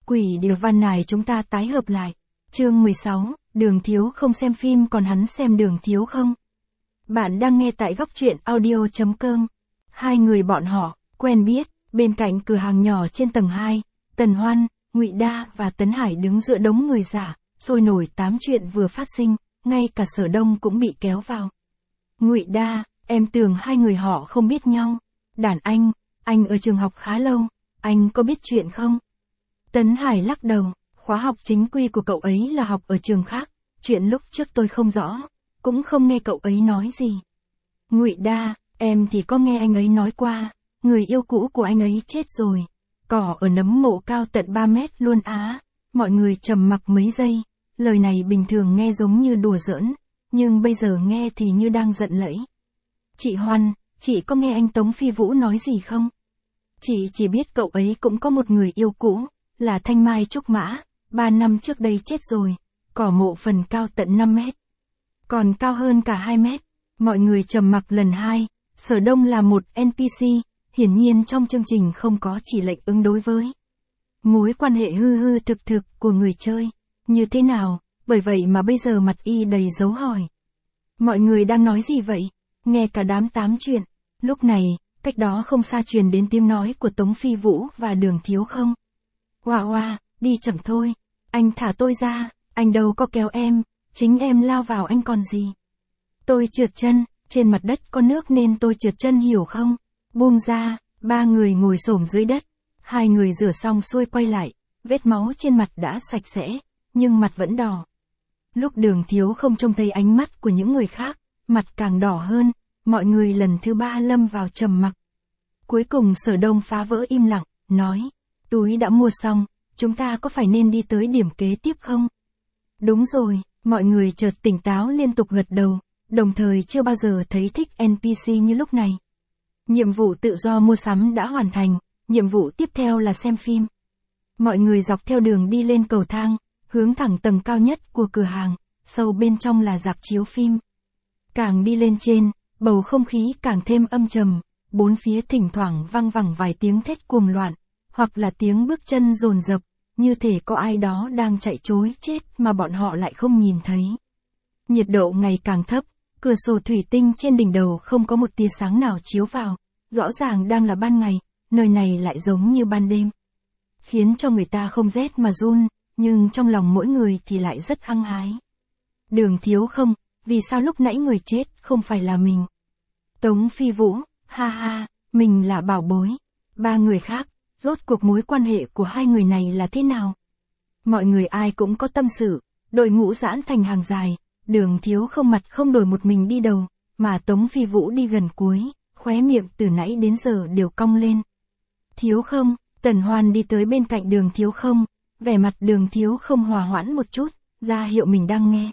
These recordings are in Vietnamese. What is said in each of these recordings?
Quỷ điều văn này chúng ta tái hợp lại. Chương 16, Đường Thiếu không xem phim còn hắn xem Đường Thiếu không. Bạn đang nghe tại góc truyện audio.com. Hai người bọn họ, quen biết, bên cạnh cửa hàng nhỏ trên tầng 2, Tần Hoan, Ngụy Đa và Tấn Hải đứng giữa đống người giả, sôi nổi tám chuyện vừa phát sinh, ngay cả Sở Đông cũng bị kéo vào. Ngụy Đa, em tưởng hai người họ không biết nhau. Đàn anh ở trường học khá lâu, anh có biết chuyện không? Tấn Hải lắc đầu, khóa học chính quy của cậu ấy là học ở trường khác, chuyện lúc trước tôi không rõ, cũng không nghe cậu ấy nói gì. Ngụy Đa, em thì có nghe anh ấy nói qua, người yêu cũ của anh ấy chết rồi, cỏ ở nấm mộ cao tận 3 mét luôn á. Mọi người trầm mặc mấy giây, lời này bình thường nghe giống như đùa giỡn, nhưng bây giờ nghe thì như đang giận lẫy. Chị Hoan, chị có nghe anh Tống Phi Vũ nói gì không? Chị chỉ biết cậu ấy cũng có một người yêu cũ, là Thanh Mai Trúc Mã, 3 năm trước đây chết rồi, cỏ mộ phần cao tận 5 mét. Còn cao hơn cả 2 mét. Mọi người trầm mặc lần 2, Sở Đông là một NPC, hiển nhiên trong chương trình không có chỉ lệnh ứng đối với mối quan hệ hư thực của người chơi. Như thế nào, bởi vậy mà bây giờ mặt y đầy dấu hỏi. Mọi người đang nói gì vậy? Nghe cả đám tám chuyện. Lúc này, cách đó không xa truyền đến tiếng nói của Tống Phi Vũ và Đường Thiếu không. Oa, đi chậm thôi. Anh thả tôi ra, anh đâu có kéo em, chính em lao vào anh còn gì. Tôi trượt chân, trên mặt đất có nước nên tôi trượt chân hiểu không? Buông ra, ba người ngồi xổm dưới đất. Hai người rửa xong xuôi quay lại, vết máu trên mặt đã sạch sẽ, nhưng mặt vẫn đỏ. Lúc Đường Thiếu không trông thấy ánh mắt của những người khác, mặt càng đỏ hơn, mọi người lần thứ 3 lâm vào trầm mặc. Cuối cùng Sở Đông phá vỡ im lặng, nói, túi đã mua xong, chúng ta có phải nên đi tới điểm kế tiếp không? Đúng rồi, mọi người chợt tỉnh táo liên tục gật đầu, đồng thời chưa bao giờ thấy thích NPC như lúc này. Nhiệm vụ tự do mua sắm đã hoàn thành, nhiệm vụ tiếp theo là xem phim. Mọi người dọc theo đường đi lên cầu thang, hướng thẳng tầng cao nhất của cửa hàng, sâu bên trong là rạp chiếu phim. Càng đi lên trên, bầu không khí càng thêm âm trầm, bốn phía thỉnh thoảng vang vẳng vài tiếng thét cuồng loạn, hoặc là tiếng bước chân dồn dập, như thể có ai đó đang chạy trối chết mà bọn họ lại không nhìn thấy. Nhiệt độ ngày càng thấp, cửa sổ thủy tinh trên đỉnh đầu không có một tia sáng nào chiếu vào, rõ ràng đang là ban ngày, nơi này lại giống như ban đêm. Khiến cho người ta không rét mà run, nhưng trong lòng mỗi người thì lại rất hăng hái. Đường Thiếu không, vì sao lúc nãy người chết không phải là mình? Tống Phi Vũ, ha, mình là bảo bối. Ba người khác, rốt cuộc mối quan hệ của hai người này là thế nào? Mọi người ai cũng có tâm sự, đội ngũ giãn thành hàng dài, Đường Thiếu không mặt không đổi một mình đi đầu, mà Tống Phi Vũ đi gần cuối, khóe miệng từ nãy đến giờ đều cong lên. Thiếu không, Tần Hoan đi tới bên cạnh Đường Thiếu không, vẻ mặt Đường Thiếu không hòa hoãn một chút, ra hiệu mình đang nghe.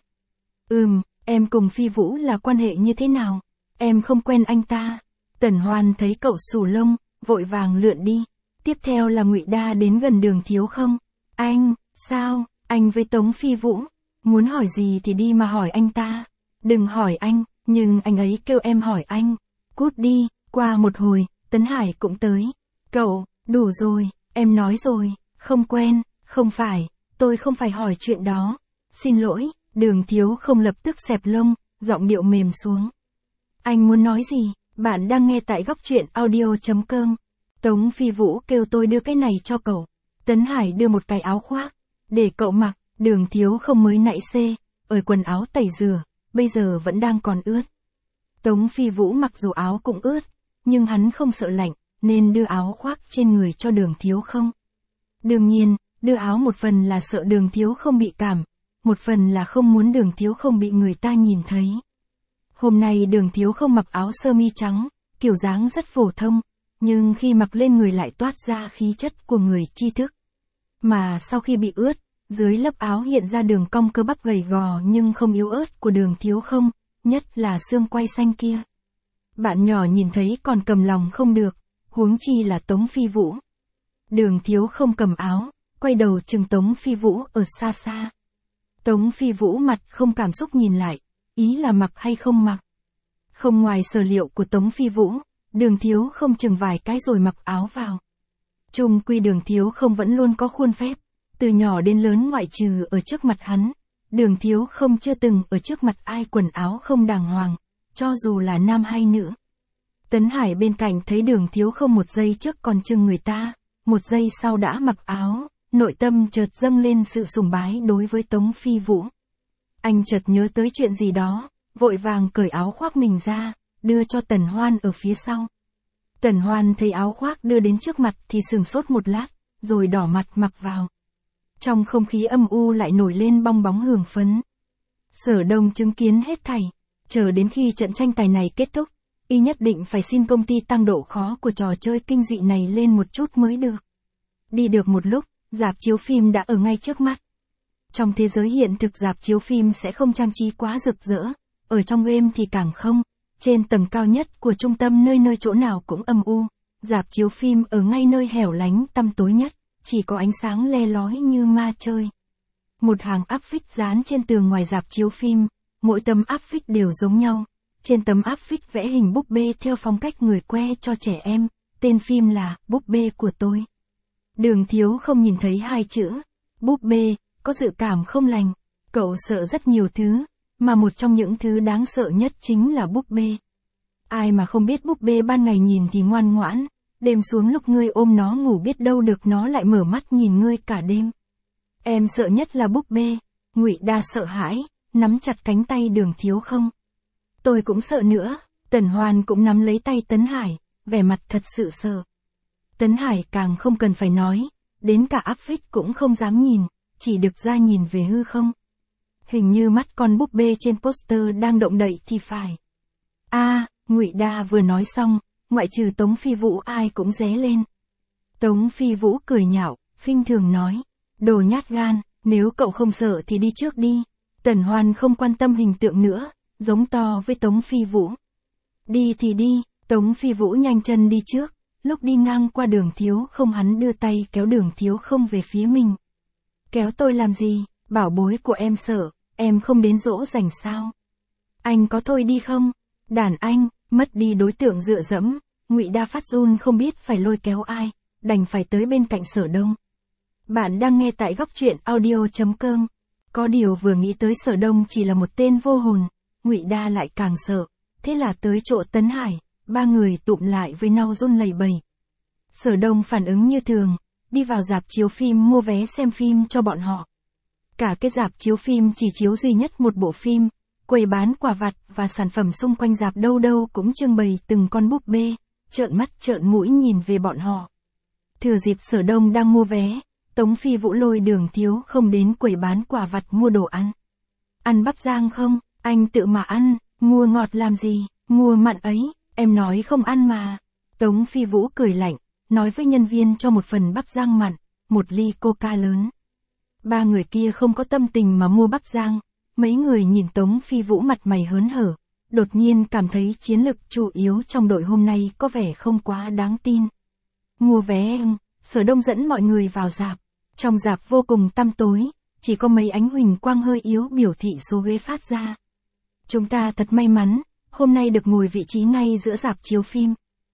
Em cùng Phi Vũ là quan hệ như thế nào? Em không quen anh ta. Tần Hoan thấy cậu xù lông, vội vàng lượn đi. Tiếp theo là Ngụy Đa đến gần Đường Thiếu không. Sao, anh với Tống Phi Vũ? Muốn hỏi gì thì đi mà hỏi anh ta. Đừng hỏi anh, nhưng anh ấy kêu em hỏi anh. Cút đi, qua một hồi, Tấn Hải cũng tới. Cậu, đủ rồi, em nói rồi, không quen, không phải, tôi không phải hỏi chuyện đó. Xin lỗi, Đường Thiếu không lập tức xẹp lông, giọng điệu mềm xuống. Anh muốn nói gì? Bạn đang nghe tại góc truyện audio.com. Tống Phi Vũ kêu tôi đưa cái này cho cậu. Tấn Hải đưa một cái áo khoác, để cậu mặc. Đường Thiếu không mới nãy ở quần áo tẩy rửa, bây giờ vẫn đang còn ướt. Tống Phi Vũ mặc dù áo cũng ướt, nhưng hắn không sợ lạnh, nên đưa áo khoác trên người cho Đường Thiếu không. Đương nhiên, đưa áo một phần là sợ Đường Thiếu không bị cảm, một phần là không muốn Đường Thiếu không bị người ta nhìn thấy. Hôm nay Đường Thiếu không mặc áo sơ mi trắng, kiểu dáng rất phổ thông, nhưng khi mặc lên người lại toát ra khí chất của người tri thức. Mà sau khi bị ướt, dưới lớp áo hiện ra đường cong cơ bắp gầy gò nhưng không yếu ớt của Đường Thiếu không, nhất là xương quai xanh kia. Bạn nhỏ nhìn thấy còn cầm lòng không được, huống chi là Tống Phi Vũ. Đường Thiếu không cầm áo, quay đầu chừng Tống Phi Vũ ở xa xa. Tống Phi Vũ mặt không cảm xúc nhìn lại, ý là mặc hay không mặc. Không ngoài sở liệu của Tống Phi Vũ, Đường Thiếu không chừng vài cái rồi mặc áo vào. Chung quy Đường Thiếu không vẫn luôn có khuôn phép, Từ nhỏ đến lớn ngoại trừ ở trước mặt hắn, Đường Thiếu không chưa từng ở trước mặt ai quần áo không đàng hoàng, cho dù là nam hay nữ. Tấn Hải bên cạnh thấy Đường Thiếu không một giây trước còn chừng người ta, một giây sau đã mặc áo, nội tâm chợt dâng lên sự sùng bái đối với Tống Phi Vũ. Anh chợt nhớ tới chuyện gì đó, vội vàng cởi áo khoác mình ra, đưa cho Tần Hoan ở phía sau. Tần Hoan thấy áo khoác đưa đến trước mặt thì sửng sốt một lát, rồi đỏ mặt mặc vào. Trong không khí âm u lại nổi lên bong bóng hương phấn. Sở Đông chứng kiến hết thảy, chờ đến khi trận tranh tài này kết thúc, y nhất định phải xin công ty tăng độ khó của trò chơi kinh dị này lên một chút mới được. Đi được một lúc, rạp chiếu phim đã ở ngay trước mắt. Trong thế giới hiện thực rạp chiếu phim sẽ không trang trí quá rực rỡ, ở trong game thì càng không. Trên tầng cao nhất của trung tâm nơi nơi chỗ nào cũng âm u, rạp chiếu phim ở ngay nơi hẻo lánh tăm tối nhất, chỉ có ánh sáng le lói như ma chơi. Một hàng áp phích dán trên tường ngoài rạp chiếu phim, mỗi tấm áp phích đều giống nhau. Trên tấm áp phích vẽ hình búp bê theo phong cách người que cho trẻ em, tên phim là Búp bê của tôi. Đường Thiếu không nhìn thấy hai chữ búp bê, có dự cảm không lành. Cậu sợ rất nhiều thứ, mà một trong những thứ đáng sợ nhất chính là búp bê. Ai mà không biết búp bê ban ngày nhìn thì ngoan ngoãn, đêm xuống lúc ngươi ôm nó ngủ biết đâu được nó lại mở mắt nhìn ngươi cả đêm. Em sợ nhất là búp bê. Ngụy Đa sợ hãi, nắm chặt cánh tay Đường Thiếu không. Tôi cũng sợ nữa. Tần Hoan cũng nắm lấy tay Tấn Hải, vẻ mặt thật sự sợ. Tấn Hải càng không cần phải nói, đến cả áp phích cũng không dám nhìn, chỉ được ra nhìn về hư không. Hình như mắt con búp bê trên poster đang động đậy thì phải. Ngụy Đa vừa nói xong, ngoại trừ Tống Phi Vũ ai cũng ré lên. Tống Phi Vũ cười nhạo, khinh thường nói, đồ nhát gan, nếu cậu không sợ thì đi trước đi. Tần Hoan không quan tâm hình tượng nữa, giống to với Tống Phi Vũ. Đi thì đi. Tống Phi Vũ nhanh chân đi trước, lúc đi ngang qua Đường Thiếu không hắn đưa tay kéo Đường Thiếu không về phía mình. Kéo tôi làm gì, bảo bối của em sợ, em không đến dỗ dành sao? Anh có thôi đi không? Đàn anh, mất đi đối tượng dựa dẫm, Ngụy Đa phát run không biết phải lôi kéo ai, đành phải tới bên cạnh Sở Đông. Bạn đang nghe tại góc truyện audio.com. Có điều vừa nghĩ tới Sở Đông chỉ là một tên vô hồn, Ngụy Đa lại càng sợ, thế là tới chỗ Tấn Hải, ba người tụm lại với nhau run lẩy bẩy. Sở Đông phản ứng như thường, đi vào rạp chiếu phim mua vé xem phim cho bọn họ. Cả cái rạp chiếu phim chỉ chiếu duy nhất một bộ phim, quầy bán quà vặt và sản phẩm xung quanh rạp đâu đâu cũng trưng bày từng con búp bê, trợn mắt trợn mũi nhìn về bọn họ. Thừa dịp Sở Đông đang mua vé, Tống Phi Vũ lôi Đường Thiếu không đến quầy bán quà vặt mua đồ ăn. Ăn bắp rang không? Anh tự mà ăn, mua ngọt làm gì, mua mặn ấy, em nói không ăn mà. Tống Phi Vũ cười lạnh, nói với nhân viên cho một phần bắp rang mặn, một ly coca lớn. Ba người kia không có tâm tình mà mua bắp rang, mấy người nhìn Tống Phi Vũ mặt mày hớn hở, đột nhiên cảm thấy chiến lực chủ yếu trong đội hôm nay có vẻ không quá đáng tin. Mua vé Sở Đông dẫn mọi người vào rạp, trong rạp vô cùng tăm tối, chỉ có mấy ánh huỳnh quang hơi yếu biểu thị số ghế phát ra. Chúng ta thật may mắn, hôm nay được ngồi vị trí ngay giữa rạp chiếu phim.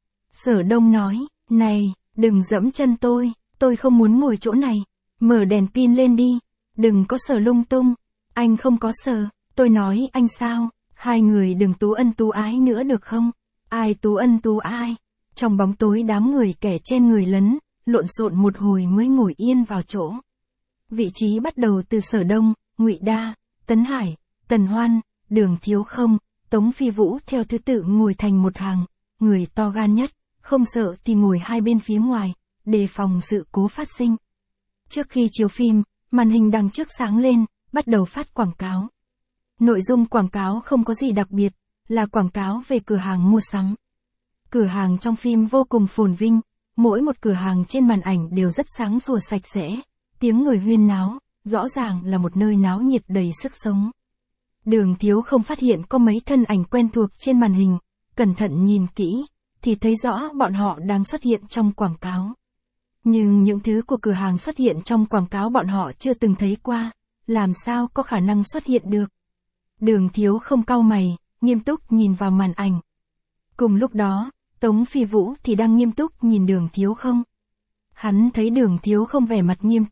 Sở Đông nói, này, đừng dẫm chân tôi không muốn ngồi chỗ này, mở đèn pin lên đi, đừng có sờ lung tung, anh không có sờ, tôi nói anh sao, hai người đừng tú ân tú ái nữa được không, ai tú ân tú ai. Trong bóng tối đám người kẻ trên người lấn, lộn xộn một hồi mới ngồi yên vào chỗ. Vị trí bắt đầu từ Sở Đông, Ngụy Đa, Tấn Hải, Tần Hoan, Đường Thiếu không, Tống Phi Vũ theo thứ tự ngồi thành một hàng, người to gan nhất, không sợ thì ngồi hai bên phía ngoài, đề phòng sự cố phát sinh. Trước khi chiếu phim, màn hình đằng trước sáng lên, bắt đầu phát quảng cáo. Nội dung quảng cáo không có gì đặc biệt, là quảng cáo về cửa hàng mua sắm. Cửa hàng trong phim vô cùng phồn vinh, mỗi một cửa hàng trên màn ảnh đều rất sáng sủa sạch sẽ, tiếng người huyên náo, rõ ràng là một nơi náo nhiệt đầy sức sống. Đường Thiếu không phát hiện có mấy thân ảnh quen thuộc trên màn hình, cẩn thận nhìn kỹ, thì thấy rõ bọn họ đang xuất hiện trong quảng cáo. Nhưng những thứ của cửa hàng xuất hiện trong quảng cáo bọn họ chưa từng thấy qua, làm sao có khả năng xuất hiện được. Đường Thiếu không cau mày, nghiêm túc nhìn vào màn ảnh. Cùng lúc đó, Tống Phi Vũ thì đang nghiêm túc nhìn Đường Thiếu không. Hắn thấy Đường Thiếu không vẻ mặt nghiêm túc,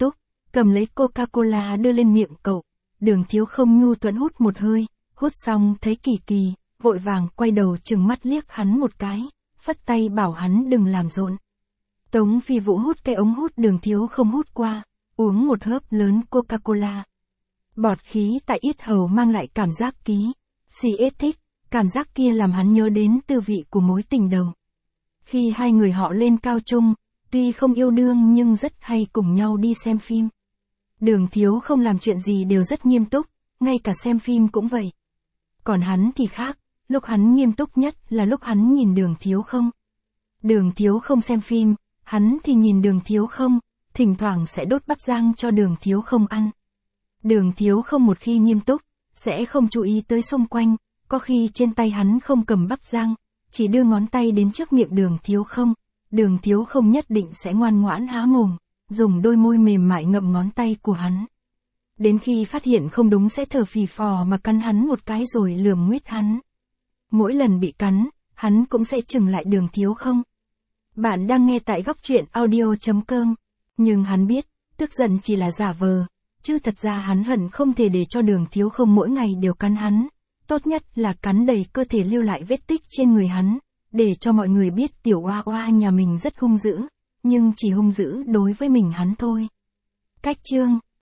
cầm lấy Coca-Cola đưa lên miệng cậu. Đường Thiếu Không nhu thuận hút một hơi, hút xong thấy kỳ kỳ, vội vàng quay đầu trừng mắt liếc hắn một cái, phất tay bảo hắn đừng làm rộn. Tống Phi Vũ hút cái ống hút Đường Thiếu Không hút qua, uống một hớp lớn Coca-Cola. Bọt khí tại yết hầu mang lại cảm giác thích, cảm giác kia làm hắn nhớ đến tư vị của mối tình đầu. Khi hai người họ lên cao trung, tuy không yêu đương nhưng rất hay cùng nhau đi xem phim. Đường Thiếu Không làm chuyện gì đều rất nghiêm túc, ngay cả xem phim cũng vậy. Còn hắn thì khác, lúc hắn nghiêm túc nhất là lúc hắn nhìn Đường Thiếu Không. Đường Thiếu Không xem phim, hắn thì nhìn Đường Thiếu Không, thỉnh thoảng sẽ đốt bắp rang cho Đường Thiếu Không ăn. Đường Thiếu Không một khi nghiêm túc, sẽ không chú ý tới xung quanh, có khi trên tay hắn không cầm bắp rang, chỉ đưa ngón tay đến trước miệng Đường Thiếu Không. Đường Thiếu Không nhất định sẽ ngoan ngoãn há mồm, dùng đôi môi mềm mại ngậm ngón tay của hắn. Đến khi phát hiện không đúng sẽ thở phì phò mà cắn hắn một cái rồi lườm nguýt hắn. Mỗi lần bị cắn, hắn cũng sẽ chừng lại Đường Thiếu Không. Bạn đang nghe tại Góc Truyện Audio.com, nhưng hắn biết, tức giận chỉ là giả vờ, chứ thật ra hắn hận không thể để cho Đường Thiếu Không mỗi ngày đều cắn hắn. Tốt nhất là cắn đầy cơ thể lưu lại vết tích trên người hắn, để cho mọi người biết tiểu oa oa nhà mình rất hung dữ, nhưng chỉ hung dữ đối với mình hắn thôi. Cách chương